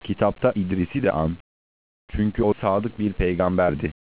Kitapta İdris'i de an. Çünkü o sadık bir peygamberdi.